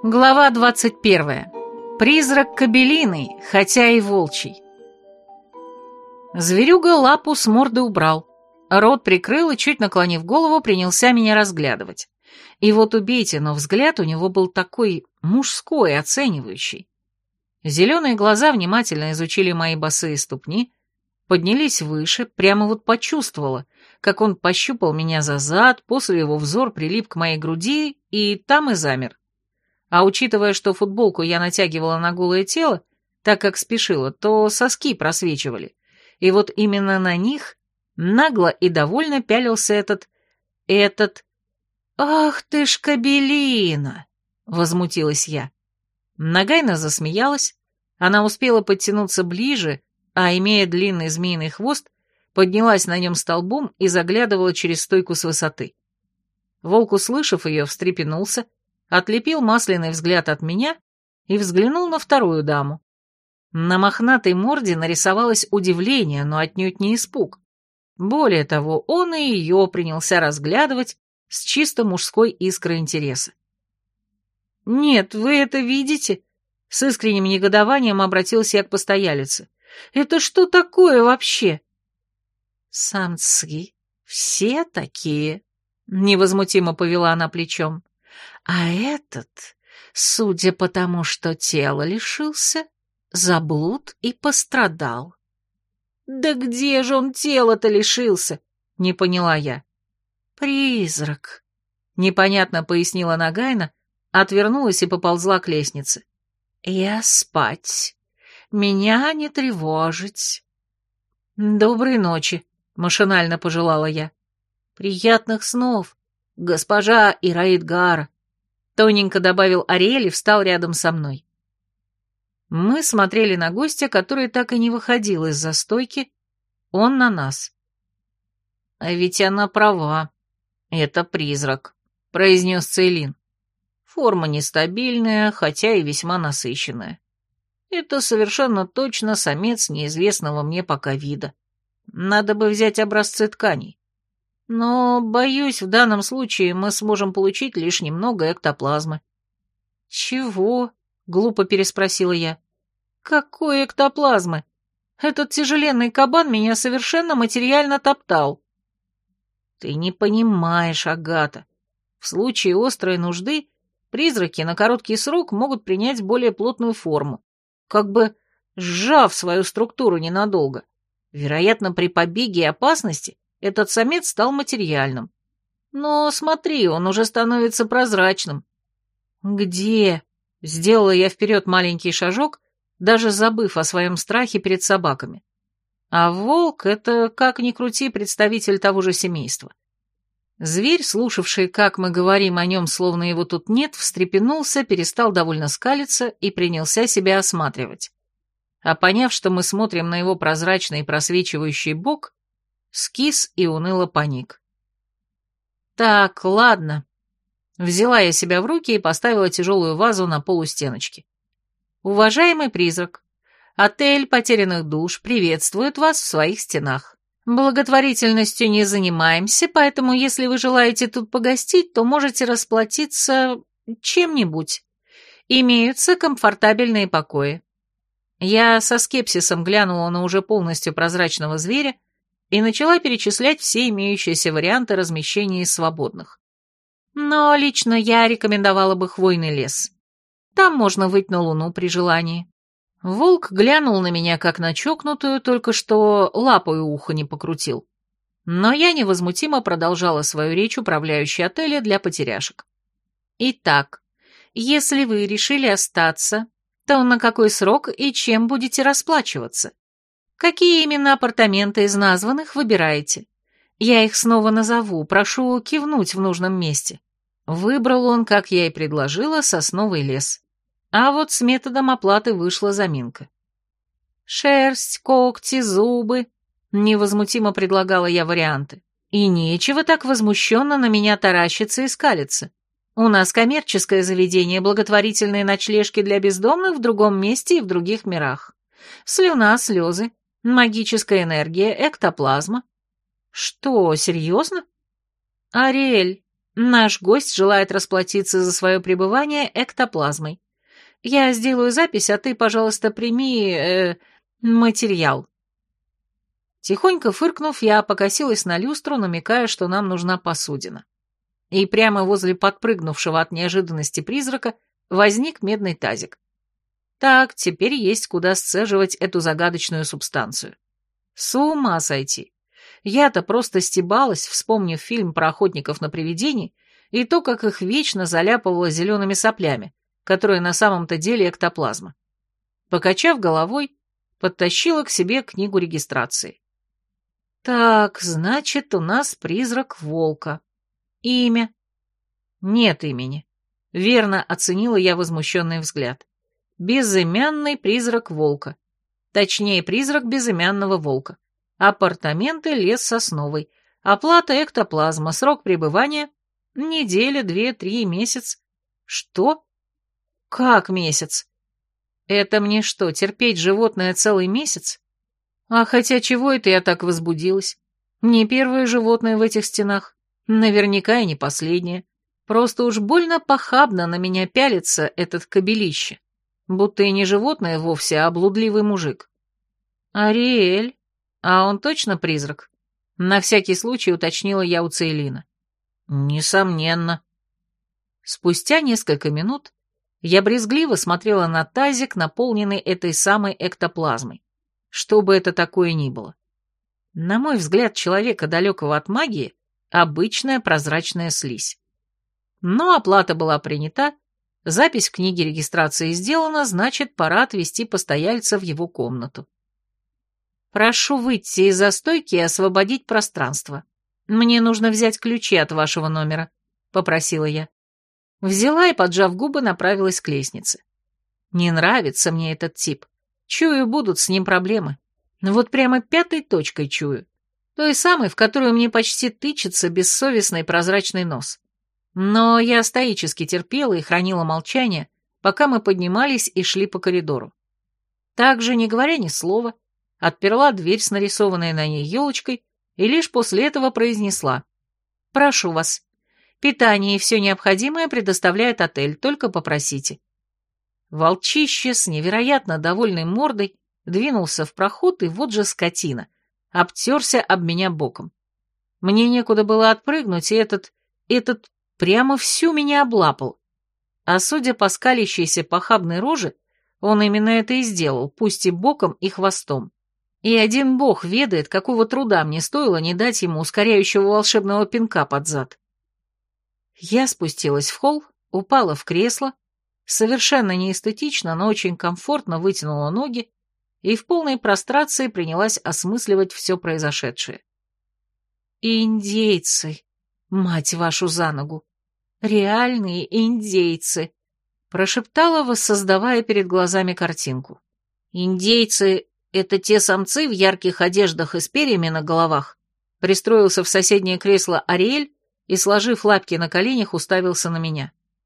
Глава 21. Призрак кобелиный, хотя и волчий. Зверюга лапу с морды убрал, рот прикрыл и, чуть наклонив голову, принялся меня разглядывать. И вот убейте, но взгляд у него был такой мужской, оценивающий. Зеленые глаза внимательно изучили мои босые ступни, поднялись выше, прямо вот почувствовала, как он пощупал меня за зад, после его взор прилип к моей груди и там и замер. А учитывая, что футболку я натягивала на голое тело, так как спешила, то соски просвечивали. И вот именно на них нагло и довольно пялился этот... «Ах ты ж кобелина!» — возмутилась я. Нагайна засмеялась, она успела подтянуться ближе, а, имея длинный змеиный хвост, поднялась на нем столбом и заглядывала через стойку с высоты. Волк, услышав ее, встрепенулся, отлепил масляный взгляд от меня и взглянул на вторую даму. На мохнатой морде нарисовалось удивление, но отнюдь не испуг. Более того, он и ее принялся разглядывать с чисто мужской искрой интереса. «Нет, вы это видите?» — с искренним негодованием обратился я к постоялице. «Это что такое вообще?» «Самцы все такие», — невозмутимо повела она плечом. «А этот, судя по тому, что тело лишился, заблуд и пострадал». «Да где же он тело-то лишился?» — не поняла я. «Призрак», — непонятно пояснила Нагайна, отвернулась и поползла к лестнице. «Я спать. Меня не тревожить». «Доброй ночи», — машинально пожелала я. «Приятных снов, госпожа Ираидгара», — тоненько добавил Ариэль и встал рядом со мной. Мы смотрели на гостя, который так и не выходил из-за стойки, он на нас. «А ведь она права, это призрак», — произнес Цейлин. «Форма нестабильная, хотя и весьма насыщенная. Это совершенно точно самец неизвестного мне пока вида. Надо бы взять образцы тканей. Но, боюсь, в данном случае мы сможем получить лишь немного эктоплазмы». «Чего?» — глупо переспросила я. «Какой эктоплазмы? Этот тяжеленный кабан меня совершенно материально топтал». «Ты не понимаешь, Агата. В случае острой нужды призраки на короткий срок могут принять более плотную форму, как бы сжав свою структуру ненадолго. Вероятно, при побеге и опасности этот самец стал материальным. Но смотри, он уже становится прозрачным». «Где?» — сделала я вперед маленький шажок, даже забыв о своем страхе перед собаками. А волк — это, как ни крути, представитель того же семейства. Зверь, слушавший, как мы говорим о нем, словно его тут нет, встрепенулся, перестал довольно скалиться и принялся себя осматривать. А поняв, что мы смотрим на его прозрачный просвечивающий бок, скис и уныло паник. «Так, ладно». Взяла я себя в руки и поставила тяжелую вазу на пол у стеночки. «Уважаемый призрак, отель потерянных душ приветствует вас в своих стенах. Благотворительностью не занимаемся, поэтому если вы желаете тут погостить, то можете расплатиться чем-нибудь. Имеются комфортабельные покои». Я со скепсисом глянула на уже полностью прозрачного зверя и начала перечислять все имеющиеся варианты размещения из свободных. Но лично я рекомендовала бы хвойный лес. Там можно выть на луну при желании. Волк глянул на меня, как на чокнутую, только что лапой у уха не покрутил. Но я невозмутимо продолжала свою речь управляющей отеля для потеряшек. «Итак, если вы решили остаться, то на какой срок и чем будете расплачиваться? Какие именно апартаменты из названных выбираете? Я их снова назову, прошу кивнуть в нужном месте». Выбрал он, как я и предложила, сосновый лес. А вот с методом оплаты вышла заминка. «Шерсть, когти, зубы», — невозмутимо предлагала я варианты. «И нечего так возмущенно на меня таращиться и скалиться. У нас коммерческое заведение, благотворительные ночлежки для бездомных в другом месте и в других мирах. Слюна, слезы, магическая энергия, эктоплазма». «Что, серьезно?» «Ариэль, Наш гость желает расплатиться за свое пребывание эктоплазмой. Я сделаю запись, а ты, пожалуйста, прими, материал». Тихонько фыркнув, я покосилась на люстру, намекая, что нам нужна посудина. И прямо возле подпрыгнувшего от неожиданности призрака возник медный тазик. Так, теперь есть куда сцеживать эту загадочную субстанцию. С ума сойти. Я-то просто стебалась, вспомнив фильм про охотников на привидений и то, как их вечно заляпывало зелеными соплями, которые на самом-то деле эктоплазма. Покачав головой, подтащила к себе книгу регистрации. Так, значит, у нас призрак волка. Имя? Нет имени. Верно оценила я возмущенный взгляд. Безымянный призрак волка. Точнее, призрак безымянного волка. Апартаменты, лес сосновый. Оплата эктоплазма. Срок пребывания — неделя, 2-3, месяц. Что? Как месяц? Это мне что, терпеть животное целый месяц? А хотя чего это я так возбудилась? Не первое животное в этих стенах. Наверняка и не последнее. Просто уж больно похабно на меня пялится этот кобелище. Будто и не животное вовсе, а блудливый мужик. Ариэль? А он точно призрак? На всякий случай уточнила я у Цейлина. Несомненно. Спустя несколько минут я брезгливо смотрела на тазик, наполненный этой самой эктоплазмой. Что бы это такое ни было. На мой взгляд, человека, далекого от магии, обычная прозрачная слизь. Но оплата была принята, запись в книге регистрации сделана, значит, пора отвезти постояльца в его комнату. «Прошу выйти из застойки и освободить пространство. Мне нужно взять ключи от вашего номера», — попросила я. Взяла и, поджав губы, направилась к лестнице. Не нравится мне этот тип. Чую, будут с ним проблемы. Вот прямо пятой точкой чую. Той самой, в которую мне почти тычется бессовестный прозрачный нос. Но я стоически терпела и хранила молчание, пока мы поднимались и шли по коридору. Также, не говоря ни слова, отперла дверь с нарисованной на ней елочкой и лишь после этого произнесла: «Прошу вас, питание и все необходимое предоставляет отель, только попросите». Волчище с невероятно довольной мордой двинулся в проход, и вот же скотина обтерся об меня боком. Мне некуда было отпрыгнуть, и этот прямо всю меня облапал. А судя по скалящейся похабной роже, он именно это и сделал, пусть и боком, и хвостом. И один бог ведает, какого труда мне стоило не дать ему ускоряющего волшебного пинка под зад. Я спустилась в холл, упала в кресло, совершенно неэстетично, но очень комфортно вытянула ноги и в полной прострации принялась осмысливать все произошедшее. «Индейцы, мать вашу за ногу! Реальные индейцы!» прошептала, воссоздавая перед глазами картинку. «Индейцы — это те самцы в ярких одеждах и с перьями на головах?» Пристроился в соседнее кресло Ариэль и, сложив лапки на коленях, уставился на меня.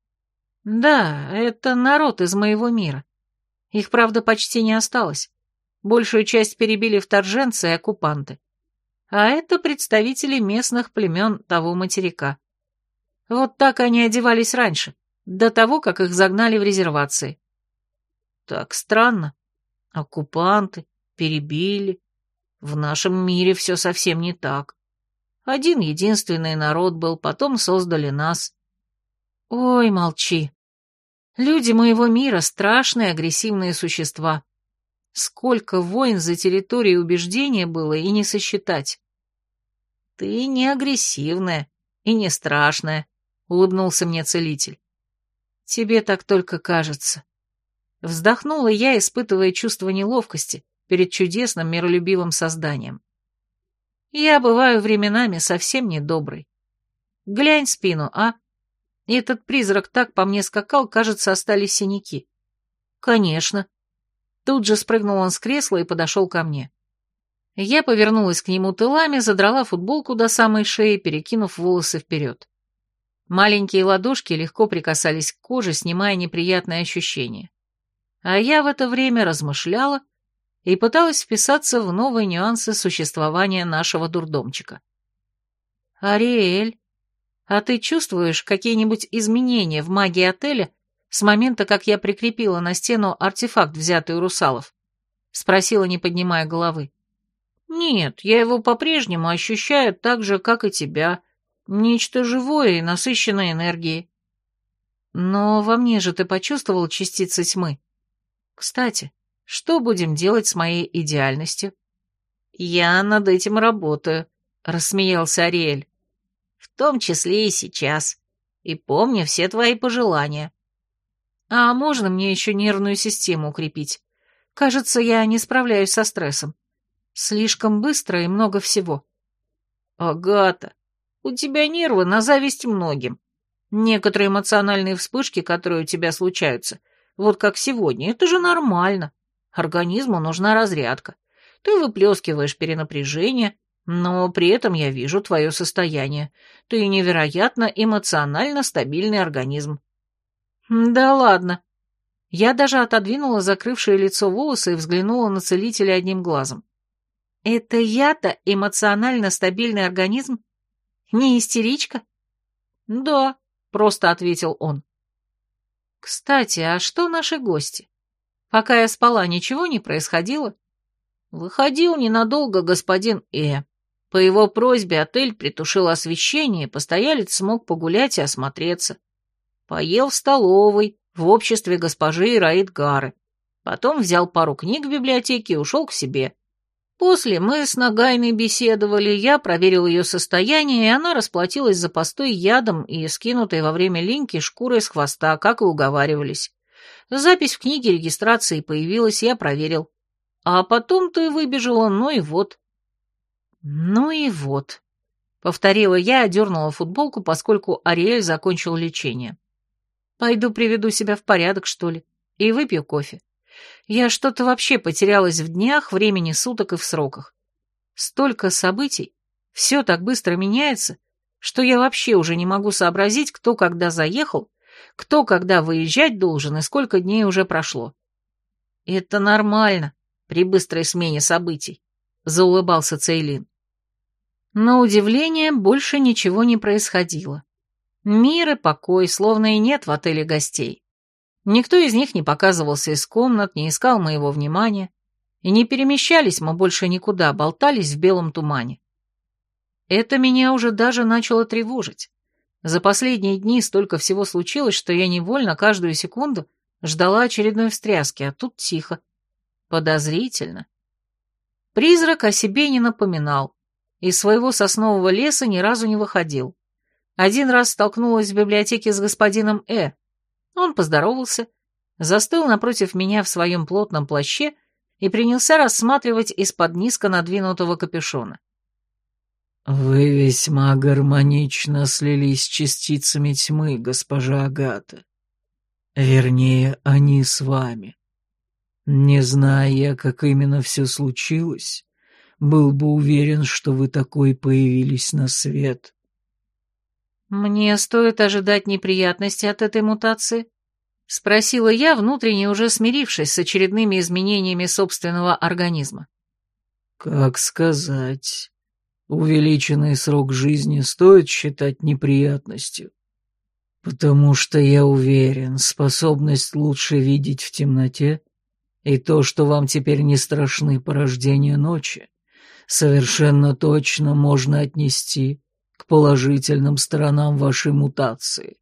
«Да, это народ из моего мира. Их, правда, почти не осталось. Большую часть перебили вторженцы и оккупанты. А это представители местных племен того материка. Вот так они одевались раньше, до того, как их загнали в резервации». «Так странно. Оккупанты, перебили. В нашем мире все совсем не так. Один единственный народ был, потом создали нас». «Ой, молчи. Люди моего мира — страшные агрессивные существа. Сколько войн за территорию убеждения было и не сосчитать». «Ты не агрессивная и не страшная», — улыбнулся мне целитель. «Тебе так только кажется». Вздохнула я, испытывая чувство неловкости перед чудесным миролюбивым созданием. Я бываю временами совсем недоброй. Глянь спину, а? Этот призрак так по мне скакал, кажется, остались синяки. Конечно. Тут же спрыгнул он с кресла и подошел ко мне. Я повернулась к нему тылами, задрала футболку до самой шеи, перекинув волосы вперед. Маленькие ладошки легко прикасались к коже, снимая неприятные ощущения. А я в это время размышляла и пыталась вписаться в новые нюансы существования нашего дурдомчика. «Ариэль, А ты чувствуешь какие-нибудь изменения в магии отеля с момента, как я прикрепила на стену артефакт, взятый у русалов?» Спросила, не поднимая головы. «Нет, я его по-прежнему ощущаю так же, как и тебя. Нечто живое и насыщенное энергией». «Но во мне же ты почувствовал частицы тьмы. Кстати, что будем делать с моей идеальностью?» «Я над этим работаю», — рассмеялся Ариэль. «В том числе и сейчас. И помню все твои пожелания». «А можно мне еще нервную систему укрепить? Кажется, я не справляюсь со стрессом. Слишком быстро и много всего». «Агата, у тебя нервы на зависть многим. Некоторые эмоциональные вспышки, которые у тебя случаются, вот как сегодня, это же нормально. Организму нужна разрядка. Ты выплескиваешь перенапряжение, но при этом я вижу твое состояние. Ты невероятно эмоционально стабильный организм». «Да ладно». Я даже отодвинула закрывшее лицо волосы и взглянула на целителя одним глазом. «Это я-то эмоционально стабильный организм? Не истеричка?» «Да», — просто ответил он. «Кстати, а что наши гости? Пока я спала, ничего не происходило?» «Выходил ненадолго господин Э. По его просьбе отель притушил освещение, и постоялец смог погулять и осмотреться. Поел в столовой, в обществе госпожи Ираид Гары. Потом взял пару книг в библиотеке и ушел к себе. После мы с Нагайной беседовали, я проверил ее состояние, и она расплатилась за постой ядом и скинутой во время линьки шкурой с хвоста, как и уговаривались. Запись в книге регистрации появилась, я проверил. А потом ты выбежала, ну и вот». «Ну и вот», — повторила я, одернула футболку, поскольку Ариэль закончил лечение. «Пойду приведу себя в порядок, что ли, и выпью кофе. Я что-то вообще потерялась в днях, времени суток и в сроках. Столько событий, все так быстро меняется, что я вообще уже не могу сообразить, кто когда заехал, кто когда выезжать должен и сколько дней уже прошло. Это нормально при быстрой смене событий», — заулыбался Цейлин. На удивление, больше ничего не происходило. Мир и покой, словно и нет в отеле гостей. Никто из них не показывался из комнат, не искал моего внимания, и не перемещались мы больше никуда, болтались в белом тумане. Это меня уже даже начало тревожить. За последние дни столько всего случилось, что я невольно каждую секунду ждала очередной встряски, а тут тихо. Подозрительно. Призрак о себе не напоминал, из своего соснового леса ни разу не выходил. Один раз столкнулась в библиотеке с господином Э. Он поздоровался, застыл напротив меня в своем плотном плаще и принялся рассматривать из-под низко надвинутого капюшона. «Вы весьма гармонично слились с частицами тьмы, госпожа Агата. Вернее, они с вами. Не зная я, как именно все случилось, был бы уверен, что вы такой появились на свет». «Мне стоит ожидать неприятностей от этой мутации?» — спросила я, внутренне уже смирившись с очередными изменениями собственного организма. «Как сказать? Увеличенный срок жизни стоит считать неприятностью, потому что я уверен, способность лучше видеть в темноте и то, что вам теперь не страшны порождения ночи, совершенно точно можно отнести к положительным сторонам вашей мутации.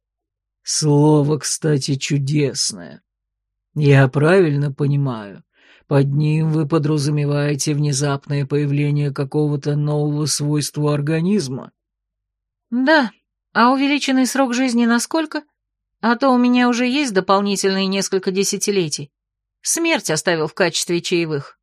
Слово, кстати, чудесное. Я правильно понимаю, под ним вы подразумеваете внезапное появление какого-то нового свойства организма?» «Да, а увеличенный срок жизни насколько? А то у меня уже есть дополнительные несколько десятилетий. Смерть оставил в качестве чаевых».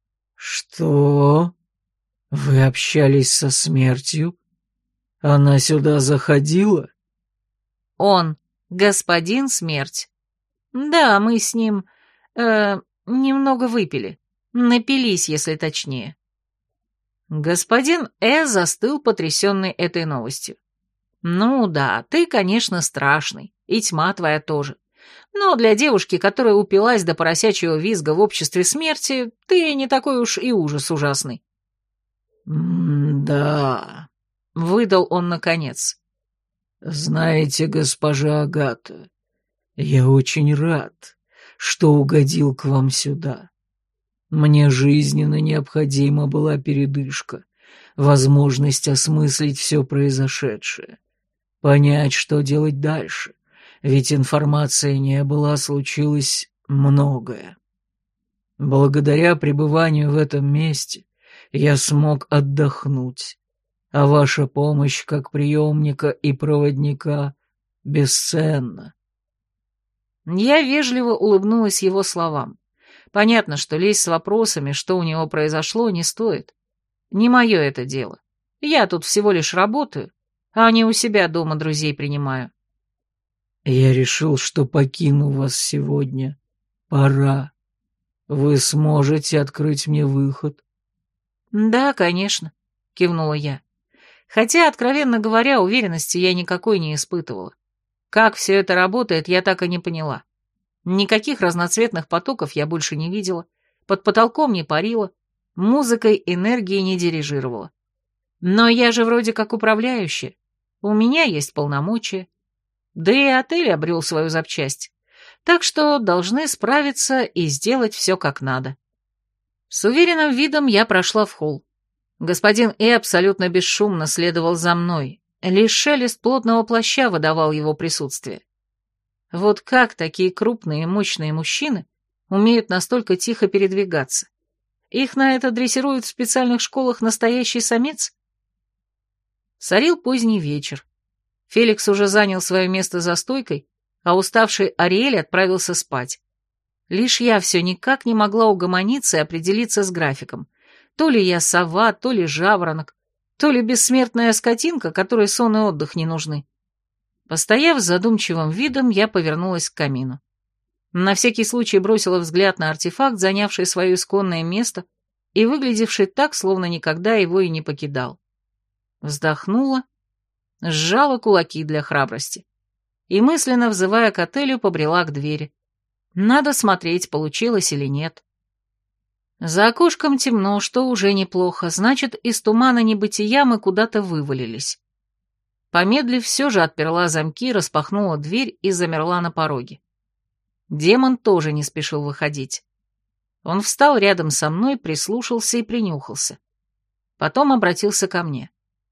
«Что? Вы общались со смертью? Она сюда заходила?» Он, господин Смерть. Да, мы с ним, немного выпили. Напились, если точнее». Господин застыл, потрясенный этой новостью. «Ну да, ты, конечно, страшный, и тьма твоя тоже. Но для девушки, которая упилась до поросячьего визга в обществе смерти, ты не такой уж и ужас ужасный». «Да», — выдал он наконец. Знаете, госпожа Агата, я очень рад, что угодил к вам сюда. Мне жизненно необходима была передышка, возможность осмыслить все произошедшее, понять, что делать дальше, ведь информации не было, а случилось многое. Благодаря пребыванию в этом месте я смог отдохнуть, а ваша помощь как приемника и проводника бесценна. Я вежливо улыбнулась его словам. Понятно, что лезть с вопросами, что у него произошло, не стоит. Не мое это дело. Я тут всего лишь работаю, а не у себя дома друзей принимаю. Я решил, что покину вас сегодня. Пора. Вы сможете открыть мне выход? Да, конечно, кивнула я. Хотя, откровенно говоря, уверенности я никакой не испытывала. Как все это работает, я так и не поняла. Никаких разноцветных потоков я больше не видела, под потолком не парила, музыкой энергии не дирижировала. Но я же вроде как управляющая, у меня есть полномочия, да и отель обрел свою запчасть, так что должны справиться и сделать все как надо. С уверенным видом я прошла в холл. Господин абсолютно бесшумно следовал за мной, лишь шелест плотного плаща выдавал его присутствие. Вот как такие крупные и мощные мужчины умеют настолько тихо передвигаться? Их на это дрессируют в специальных школах настоящий самец? Царил поздний вечер. Феликс уже занял свое место за стойкой, а уставший Ариэль отправился спать. Лишь я все никак не могла угомониться и определиться с графиком. То ли я сова, то ли жаворонок, то ли бессмертная скотинка, которой сон и отдых не нужны. Постояв с задумчивым видом, я повернулась к камину. На всякий случай бросила взгляд на артефакт, занявший свое исконное место и выглядевший так, словно никогда его и не покидал. Вздохнула, сжала кулаки для храбрости и, мысленно взывая к отелю, побрела к двери. Надо смотреть, получилось или нет. За окошком темно, что уже неплохо, значит, из тумана небытия мы куда-то вывалились. Помедлив, все же отперла замки, распахнула дверь и замерла на пороге. Демон тоже не спешил выходить. Он встал рядом со мной, прислушался и принюхался. Потом обратился ко мне.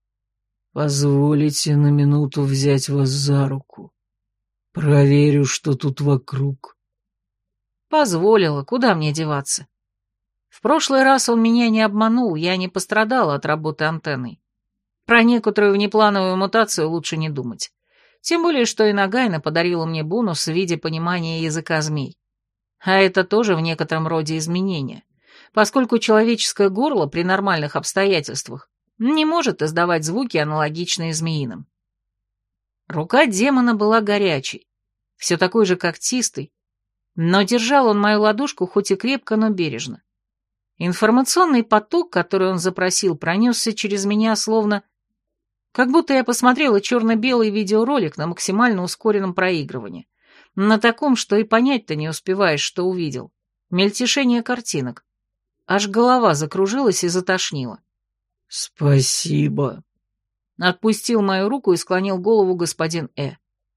«Позволите на минуту взять вас за руку. Проверю, что тут вокруг». Позволила, куда мне деваться. В прошлый раз он меня не обманул, я не пострадала от работы антенной. Про некоторую внеплановую мутацию лучше не думать. Тем более, что Инагайна подарила мне бонус в виде понимания языка змей. А это тоже в некотором роде изменение, поскольку человеческое горло при нормальных обстоятельствах не может издавать звуки, аналогичные змеиным. Рука демона была горячей, все такой же когтистой, но держал он мою ладошку хоть и крепко, но бережно. Информационный поток, который он запросил, пронесся через меня словно... Как будто я посмотрела черно-белый видеоролик на максимально ускоренном проигрывании. На таком, что и понять-то не успеваешь, что увидел. Мельтешение картинок. Аж голова закружилась и затошнила. «Спасибо», — отпустил мою руку и склонил голову господин Э.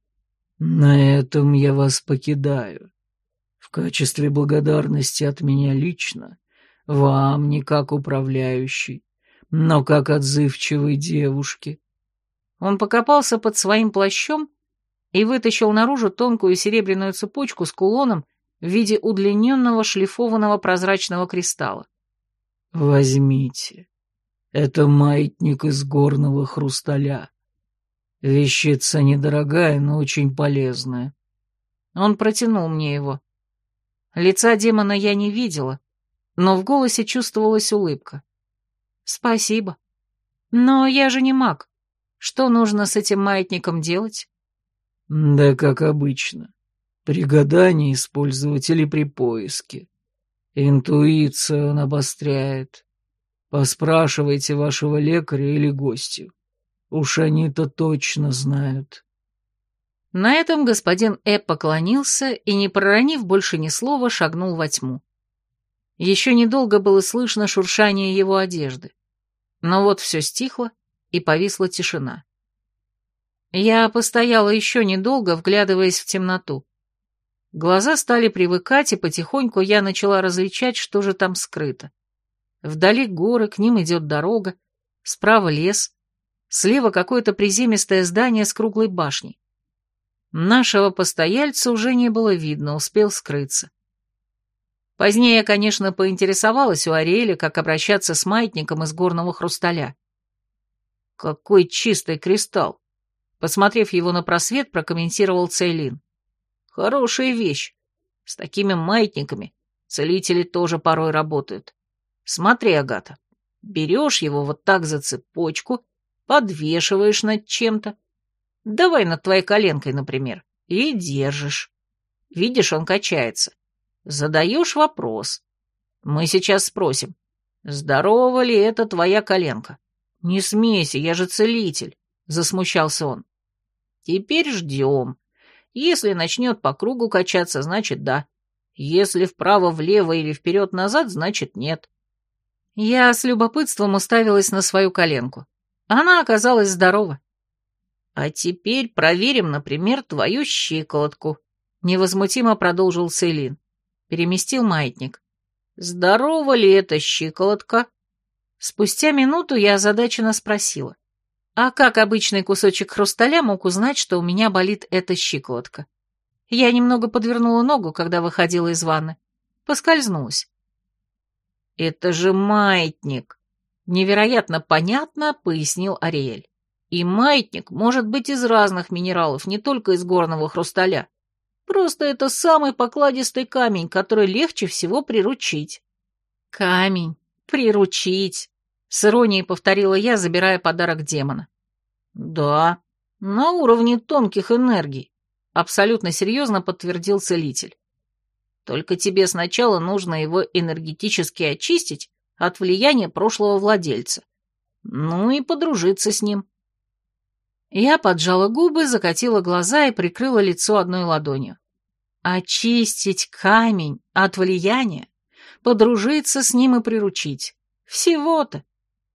«На этом я вас покидаю. В качестве благодарности от меня лично, вам не как управляющий, но как отзывчивой девушке». Он покопался под своим плащом и вытащил наружу тонкую серебряную цепочку с кулоном в виде удлиненного шлифованного прозрачного кристалла. «Возьмите. Это маятник из горного хрусталя. Вещица недорогая, но очень полезная». Он протянул мне его. Лица демона я не видела, но в голосе чувствовалась улыбка. «Спасибо. Но я же не маг. Что нужно с этим маятником делать?» «Да как обычно. При гадании использовать или при поиске. Интуицию он обостряет. Поспрашивайте вашего лекаря или гостю. Уж они-то точно знают». На этом господин Э поклонился и, не проронив больше ни слова, шагнул во тьму. Еще недолго было слышно шуршание его одежды. Но вот все стихло, и повисла тишина. Я постояла еще недолго, вглядываясь в темноту. Глаза стали привыкать, и потихоньку я начала различать, что же там скрыто. Вдали горы, к ним идет дорога, справа лес, слева какое-то приземистое здание с круглой башней. Нашего постояльца уже не было видно, успел скрыться. Позднее я, конечно, поинтересовалась у Ариэля, как обращаться с маятником из горного хрусталя. «Какой чистый кристалл!» Посмотрев его на просвет, прокомментировал Цейлин. «Хорошая вещь. С такими маятниками целители тоже порой работают. Смотри, Агата, берешь его вот так за цепочку, подвешиваешь над чем-то. Давай над твоей коленкой, например, и держишь. Видишь, он качается. Задаешь вопрос. Мы сейчас спросим, здорова ли это твоя коленка? Не смейся, я же целитель», — засмущался он. «Теперь ждем. Если начнет по кругу качаться, значит да. Если вправо-влево или вперед-назад, значит нет». Я с любопытством уставилась на свою коленку. Она оказалась здорова. «А теперь проверим, например, твою щиколотку», — невозмутимо продолжил Цейлин. Переместил маятник. «Здорова ли эта щиколотка?» Спустя минуту я озадаченно спросила. А как обычный кусочек хрусталя мог узнать, что у меня болит эта щиколотка? Я немного подвернула ногу, когда выходила из ванны. Поскользнулась. «Это же маятник!» — невероятно понятно пояснил Ариэль. «И маятник может быть из разных минералов, не только из горного хрусталя. Просто это самый покладистый камень, который легче всего приручить». «Камень. Приручить», — с иронией повторила я, забирая подарок демона. «Да, на уровне тонких энергий», — абсолютно серьезно подтвердил целитель. «Только тебе сначала нужно его энергетически очистить от влияния прошлого владельца. Ну и подружиться с ним». Я поджала губы, закатила глаза и прикрыла лицо одной ладонью. Очистить камень от влияния, подружиться с ним и приручить. Всего-то.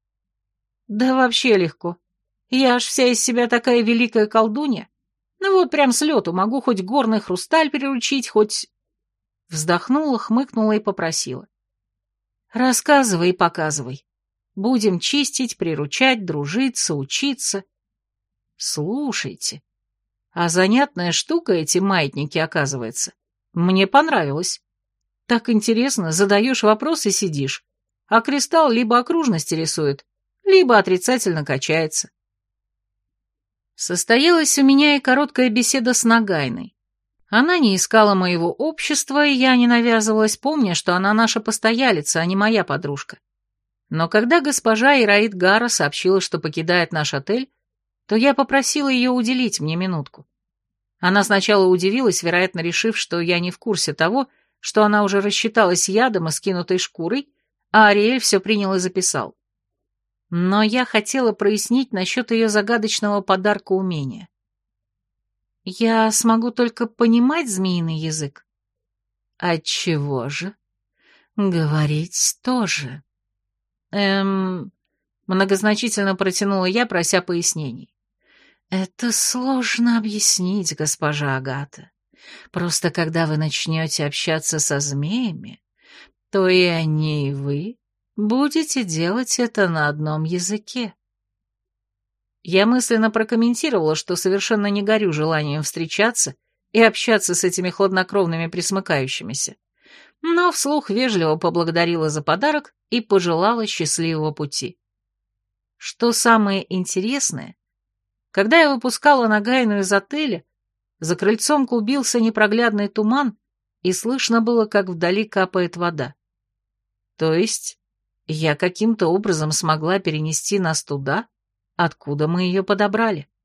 Да вообще легко. Я аж вся из себя такая великая колдунья. Ну вот прям с лету могу хоть горный хрусталь приручить, хоть... Вздохнула, хмыкнула и попросила. Рассказывай и показывай. Будем чистить, приручать, дружиться, учиться. Слушайте, а занятная штука эти маятники, оказывается. Мне понравилось. Так интересно, задаешь вопрос и сидишь, а кристалл либо окружности рисует, либо отрицательно качается. Состоялась у меня и короткая беседа с Нагайной. Она не искала моего общества, и я не навязывалась, помня, что она наша постоялица, а не моя подружка. Но когда госпожа Ираид Гара сообщила, что покидает наш отель, то я попросила ее уделить мне минутку. Она сначала удивилась, вероятно, решив, что я не в курсе того, что она уже рассчиталась ядом и скинутой шкурой, а Ариэль все принял и записал. Но я хотела прояснить насчет ее загадочного подарка умения. Я смогу только понимать змеиный язык? Отчего же? Говорить тоже. Многозначительно протянула я, прося пояснений. Это сложно объяснить, госпожа Агата. Просто когда вы начнете общаться со змеями, то и они, и вы будете делать это на одном языке. Я мысленно прокомментировала, что совершенно не горю желанием встречаться и общаться с этими хладнокровными присмыкающимися, но вслух вежливо поблагодарила за подарок и пожелала счастливого пути. Что самое интересное, когда я выпускала Нагайну из отеля, за крыльцом клубился непроглядный туман, и слышно было, как вдали капает вода. То есть я каким-то образом смогла перенести нас туда, откуда мы ее подобрали.